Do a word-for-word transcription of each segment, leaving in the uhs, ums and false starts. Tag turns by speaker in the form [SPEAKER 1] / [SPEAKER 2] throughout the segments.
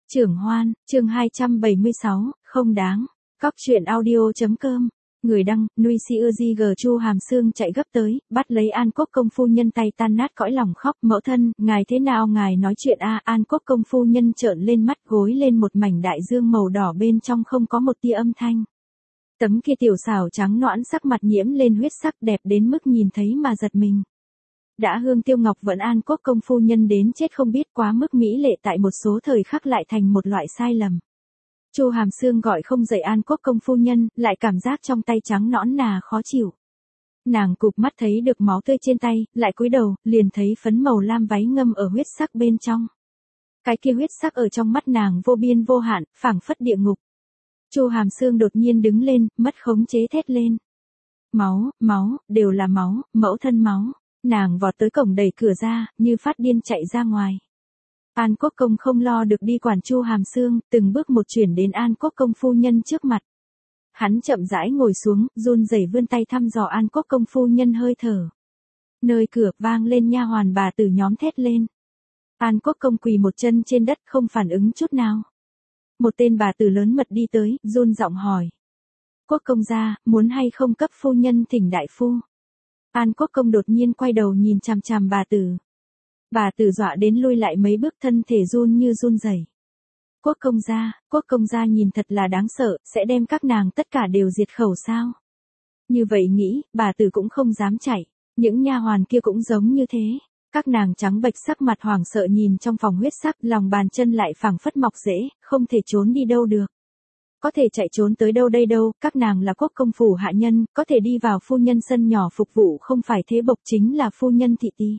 [SPEAKER 1] Trưởng Hoan, chương hai trăm bảy mươi sáu, không đáng. Cóc truyện audio.com. Người đăng, Nuôi Si Ưa Di G Chu Hàm Sương chạy gấp tới, bắt lấy An Quốc công phu nhân tay tan nát cõi lòng khóc. Mẫu thân, ngài thế nào ngài nói chuyện a? An Quốc công phu nhân trợn lên mắt, gối lên một mảnh đại dương màu đỏ, bên trong không có một tia âm thanh. Tấm kia tiểu xảo trắng nõn, sắc mặt nhiễm lên huyết sắc, đẹp đến mức nhìn thấy mà giật mình. Đã hương tiêu ngọc vẫn An Quốc công phu nhân đến chết không biết, quá mức mỹ lệ tại một số thời khắc lại thành một loại sai lầm. Chu Hàm Sương gọi không dậy An Quốc công phu nhân, lại cảm giác trong tay trắng nõn nà khó chịu. Nàng cụp mắt thấy được máu tươi trên tay, lại cúi đầu, liền thấy phấn màu lam váy ngâm ở huyết sắc bên trong. Cái kia huyết sắc ở trong mắt nàng vô biên vô hạn, phảng phất địa ngục. Chu Hàm Sương đột nhiên đứng lên, mất khống chế thét lên. Máu, máu, đều là máu, mẫu thân máu. Nàng vọt tới cổng đẩy cửa ra, như phát điên chạy ra ngoài. An Quốc công không lo được đi quản Chu Hàm Sương, từng bước một chuyển đến An Quốc công phu nhân trước mặt. Hắn chậm rãi ngồi xuống, run rẩy vươn tay thăm dò An Quốc công phu nhân hơi thở. Nơi cửa vang lên nha hoàn bà tử nhóm thét lên. An Quốc công quỳ một chân trên đất không phản ứng chút nào. Một tên bà tử lớn mật đi tới, run giọng hỏi. Quốc công gia, muốn hay không cấp phu nhân thỉnh đại phu? An Quốc công đột nhiên quay đầu nhìn chằm chằm bà tử. Bà tử dọa đến lui lại mấy bước, thân thể run như run rẩy. Quốc công gia, quốc công gia nhìn thật là đáng sợ, sẽ đem các nàng tất cả đều diệt khẩu sao? Như vậy nghĩ, bà tử cũng không dám chạy, những nha hoàn kia cũng giống như thế. Các nàng trắng bệch sắc mặt hoảng sợ nhìn trong phòng huyết sắc, lòng bàn chân lại phảng phất mọc rễ, không thể trốn đi đâu được. Có thể chạy trốn tới đâu đây đâu, các nàng là quốc công phủ hạ nhân, có thể đi vào phu nhân sân nhỏ phục vụ, không phải thế bộc chính là phu nhân thị ti.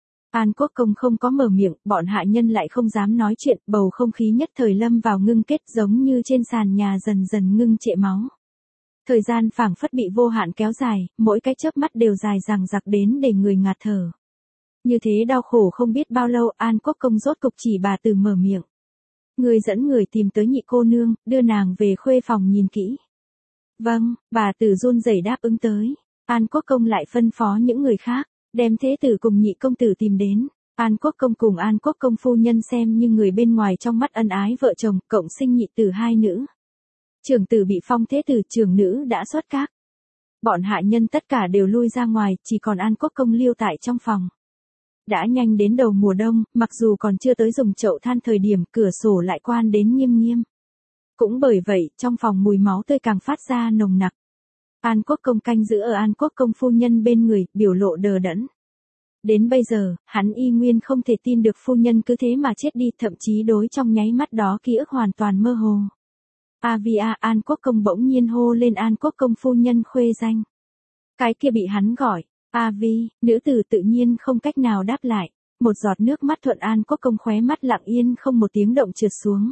[SPEAKER 1] An Quốc công không có mở miệng, bọn hạ nhân lại không dám nói chuyện, bầu không khí nhất thời lâm vào ngưng kết, giống như trên sàn nhà dần dần ngưng trệ máu. Thời gian phảng phất bị vô hạn kéo dài, mỗi cái chớp mắt đều dài dằng dặc đến để người ngạt thở. Như thế đau khổ không biết bao lâu, An Quốc công rốt cục chỉ bà tử mở miệng. Người dẫn người tìm tới nhị cô nương, đưa nàng về khuê phòng nhìn kỹ. Vâng, bà tử run rẩy đáp ứng tới. An Quốc công lại phân phó những người khác, đem thế tử cùng nhị công tử tìm đến. An Quốc công cùng An Quốc công phu nhân xem như người bên ngoài trong mắt ân ái vợ chồng, cộng sinh nhị tử hai nữ. Trưởng tử bị phong thế tử, trưởng nữ đã xuất các. Bọn hạ nhân tất cả đều lui ra ngoài, chỉ còn An Quốc công lưu tại trong phòng. Đã nhanh đến đầu mùa đông, mặc dù còn chưa tới dùng chậu than thời điểm, cửa sổ lại quan đến nghiêm nghiêm. Cũng bởi vậy, trong phòng mùi máu tươi càng phát ra nồng nặc. An Quốc công canh giữ ở An Quốc công phu nhân bên người, biểu lộ đờ đẫn. Đến bây giờ, hắn y nguyên không thể tin được phu nhân cứ thế mà chết đi, thậm chí đối trong nháy mắt đó ký ức hoàn toàn mơ hồ. Avia, An Quốc công bỗng nhiên hô lên An Quốc công phu nhân khuê danh. Cái kia bị hắn gọi. A Vi, nữ tử tự nhiên không cách nào đáp lại, một giọt nước mắt thuận An Quốc công khóe mắt lặng yên không một tiếng động trượt xuống.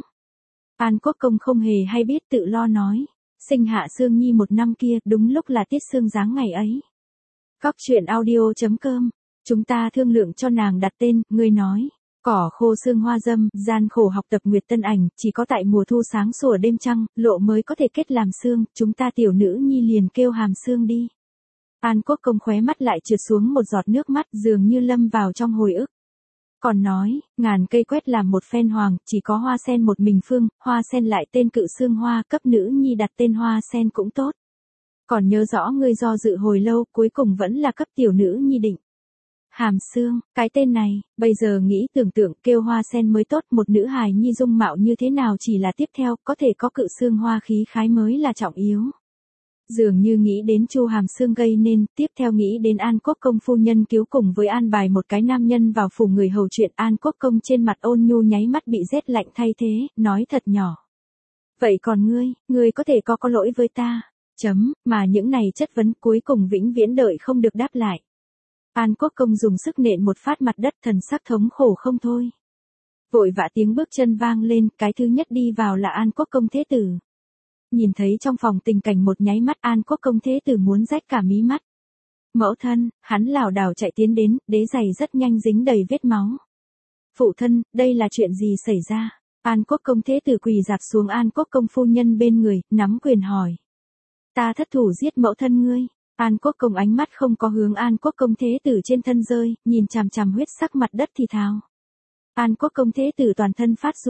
[SPEAKER 1] An Quốc công không hề hay biết tự lo nói, sinh hạ Sương Nhi một năm kia, đúng lúc là tiết sương giáng ngày ấy. Cóc truyện audio.com, chúng ta thương lượng cho nàng đặt tên, ngươi nói, cỏ khô sương hoa dâm, gian khổ học tập nguyệt tân ảnh, chỉ có tại mùa thu sáng sủa đêm trăng, lộ mới có thể kết làm sương, chúng ta tiểu nữ nhi liền kêu Hàm Sương đi. An Quốc công khóe mắt lại trượt xuống một giọt nước mắt, dường như lâm vào trong hồi ức. Còn nói, ngàn cây quét làm một phen hoàng, chỉ có hoa sen một mình phương, hoa sen lại tên cự xương hoa, cấp nữ nhi đặt tên hoa sen cũng tốt. Còn nhớ rõ ngươi do dự hồi lâu, cuối cùng vẫn là cấp tiểu nữ nhi định. Hàm Sương, cái tên này, bây giờ nghĩ tưởng tượng kêu hoa sen mới tốt, một nữ hài nhi dung mạo như thế nào chỉ là tiếp theo, có thể có cự xương hoa khí khái mới là trọng yếu. Dường như nghĩ đến Chu Hàm Sương gây nên, tiếp theo nghĩ đến An Quốc công phu nhân cứu cùng với an bài một cái nam nhân vào phủ người hầu chuyện. An Quốc công trên mặt ôn nhu nháy mắt bị rét lạnh thay thế, nói thật nhỏ. Vậy còn ngươi, ngươi có thể có có lỗi với ta, chấm, mà những này chất vấn cuối cùng vĩnh viễn đợi không được đáp lại. An Quốc công dùng sức nện một phát mặt đất, thần sắc thống khổ không thôi. Vội vã tiếng bước chân vang lên, cái thứ nhất đi vào là An Quốc công thế tử. Nhìn thấy trong phòng tình cảnh một nháy mắt, An Quốc công thế tử muốn rách cả mí mắt. Mẫu thân, hắn lảo đảo chạy tiến đến, đế giày rất nhanh dính đầy vết máu. Phụ thân, đây là chuyện gì xảy ra? An Quốc công thế tử quỳ dạp xuống An Quốc công phu nhân bên người, nắm quyền hỏi. Ta thất thủ giết mẫu thân ngươi. An Quốc công ánh mắt không có hướng An Quốc công thế tử trên thân rơi, nhìn chằm chằm huyết sắc mặt đất thì thào. An Quốc công thế tử toàn thân phát run.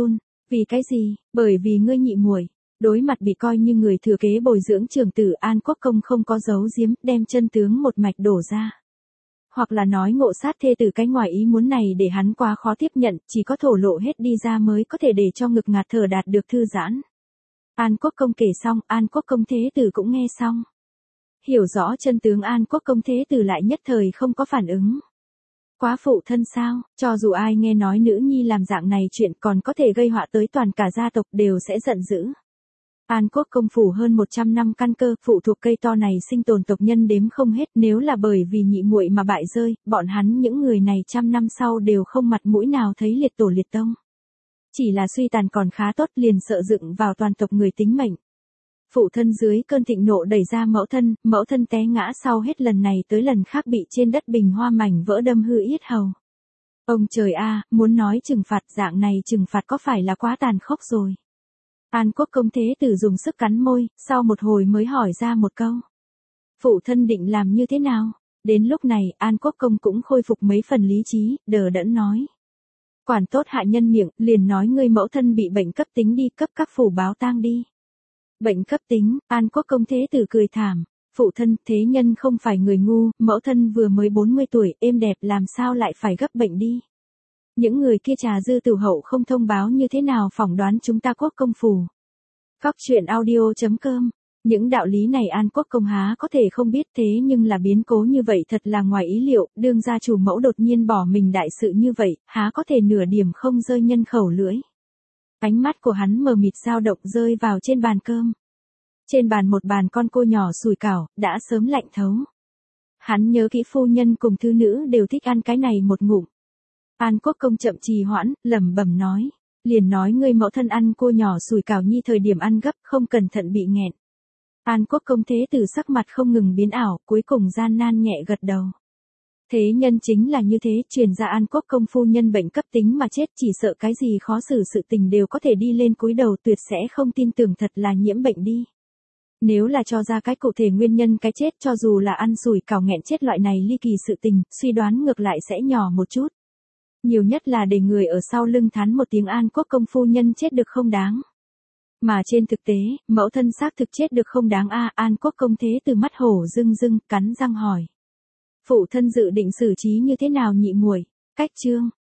[SPEAKER 1] Vì cái gì? Bởi vì ngươi nhị muội. Đối mặt bị coi như người thừa kế bồi dưỡng trưởng tử, An Quốc Công không có giấu giếm, đem chân tướng một mạch đổ ra. Hoặc là nói ngộ sát thê tử cái ngoài ý muốn này để hắn quá khó tiếp nhận, chỉ có thổ lộ hết đi ra mới có thể để cho ngực ngạt thở đạt được thư giãn. An Quốc Công kể xong, An Quốc Công thế tử cũng nghe xong. Hiểu rõ chân tướng, An Quốc Công thế tử lại nhất thời không có phản ứng. Quá phụ thân sao, cho dù ai nghe nói nữ nhi làm dạng này chuyện còn có thể gây họa tới toàn cả gia tộc đều sẽ giận dữ. An Quốc Công phủ hơn một trăm năm căn cơ, phụ thuộc cây to này sinh tồn tộc nhân đếm không hết, nếu là bởi vì nhị muội mà bại rơi, bọn hắn những người này trăm năm sau đều không mặt mũi nào thấy liệt tổ liệt tông. Chỉ là suy tàn còn khá tốt, liền sợ dựng vào toàn tộc người tính mệnh. Phụ thân dưới cơn thịnh nộ đẩy ra mẫu thân, mẫu thân té ngã sau hết lần này tới lần khác bị trên đất bình hoa mảnh vỡ đâm hư yết hầu. Ông trời a, muốn nói trừng phạt dạng này trừng phạt có phải là quá tàn khốc rồi. An Quốc Công thế tử dùng sức cắn môi, sau một hồi mới hỏi ra một câu. Phụ thân định làm như thế nào? Đến lúc này, An Quốc Công cũng khôi phục mấy phần lý trí, đờ đẫn nói. Quản tốt hạ nhân miệng, liền nói ngươi mẫu thân bị bệnh cấp tính đi, cấp các phủ báo tang đi. Bệnh cấp tính, An Quốc Công thế tử cười thảm. Phụ thân, thế nhân không phải người ngu, mẫu thân vừa mới bốn mươi tuổi, êm đẹp làm sao lại phải gấp bệnh đi. Những người kia trà dư tử hậu không thông báo như thế nào phỏng đoán chúng ta Quốc công phủ. Cóc truyện audio chấm com. Những đạo lý này An Quốc Công há có thể không biết, thế nhưng là biến cố như vậy thật là ngoài ý liệu, đương gia chủ mẫu đột nhiên bỏ mình đại sự như vậy, há có thể nửa điểm không rơi nhân khẩu lưỡi. Ánh mắt của hắn mờ mịt dao động rơi vào trên bàn cơm. Trên bàn một bàn con cua nhỏ sủi cảo, đã sớm lạnh thấu. Hắn nhớ kỹ phu nhân cùng thư nữ đều thích ăn cái này một ngụm. An Quốc Công chậm trì hoãn, lẩm bẩm nói. Liền nói ngươi mẫu thân ăn cua nhỏ sủi cảo nhi thời điểm ăn gấp, không cẩn thận bị nghẹn. An Quốc Công thế tử sắc mặt không ngừng biến ảo, cuối cùng gian nan nhẹ gật đầu. Thế nhân chính là như thế, truyền ra An Quốc Công phu nhân bệnh cấp tính mà chết, chỉ sợ cái gì khó xử sự tình đều có thể đi lên cúi đầu, tuyệt sẽ không tin tưởng thật là nhiễm bệnh đi. Nếu là cho ra cái cụ thể nguyên nhân cái chết, cho dù là ăn sủi cảo nghẹn chết loại này ly kỳ sự tình, suy đoán ngược lại sẽ nhỏ một chút. Nhiều nhất là để người ở sau lưng thán một tiếng An Quốc Công phu nhân chết được không đáng. Mà trên thực tế, mẫu thân xác thực chết được không đáng a. An Quốc Công thế từ mắt hổ rưng rưng, cắn răng hỏi. Phụ thân dự định xử trí như thế nào nhị muội? Cách chương.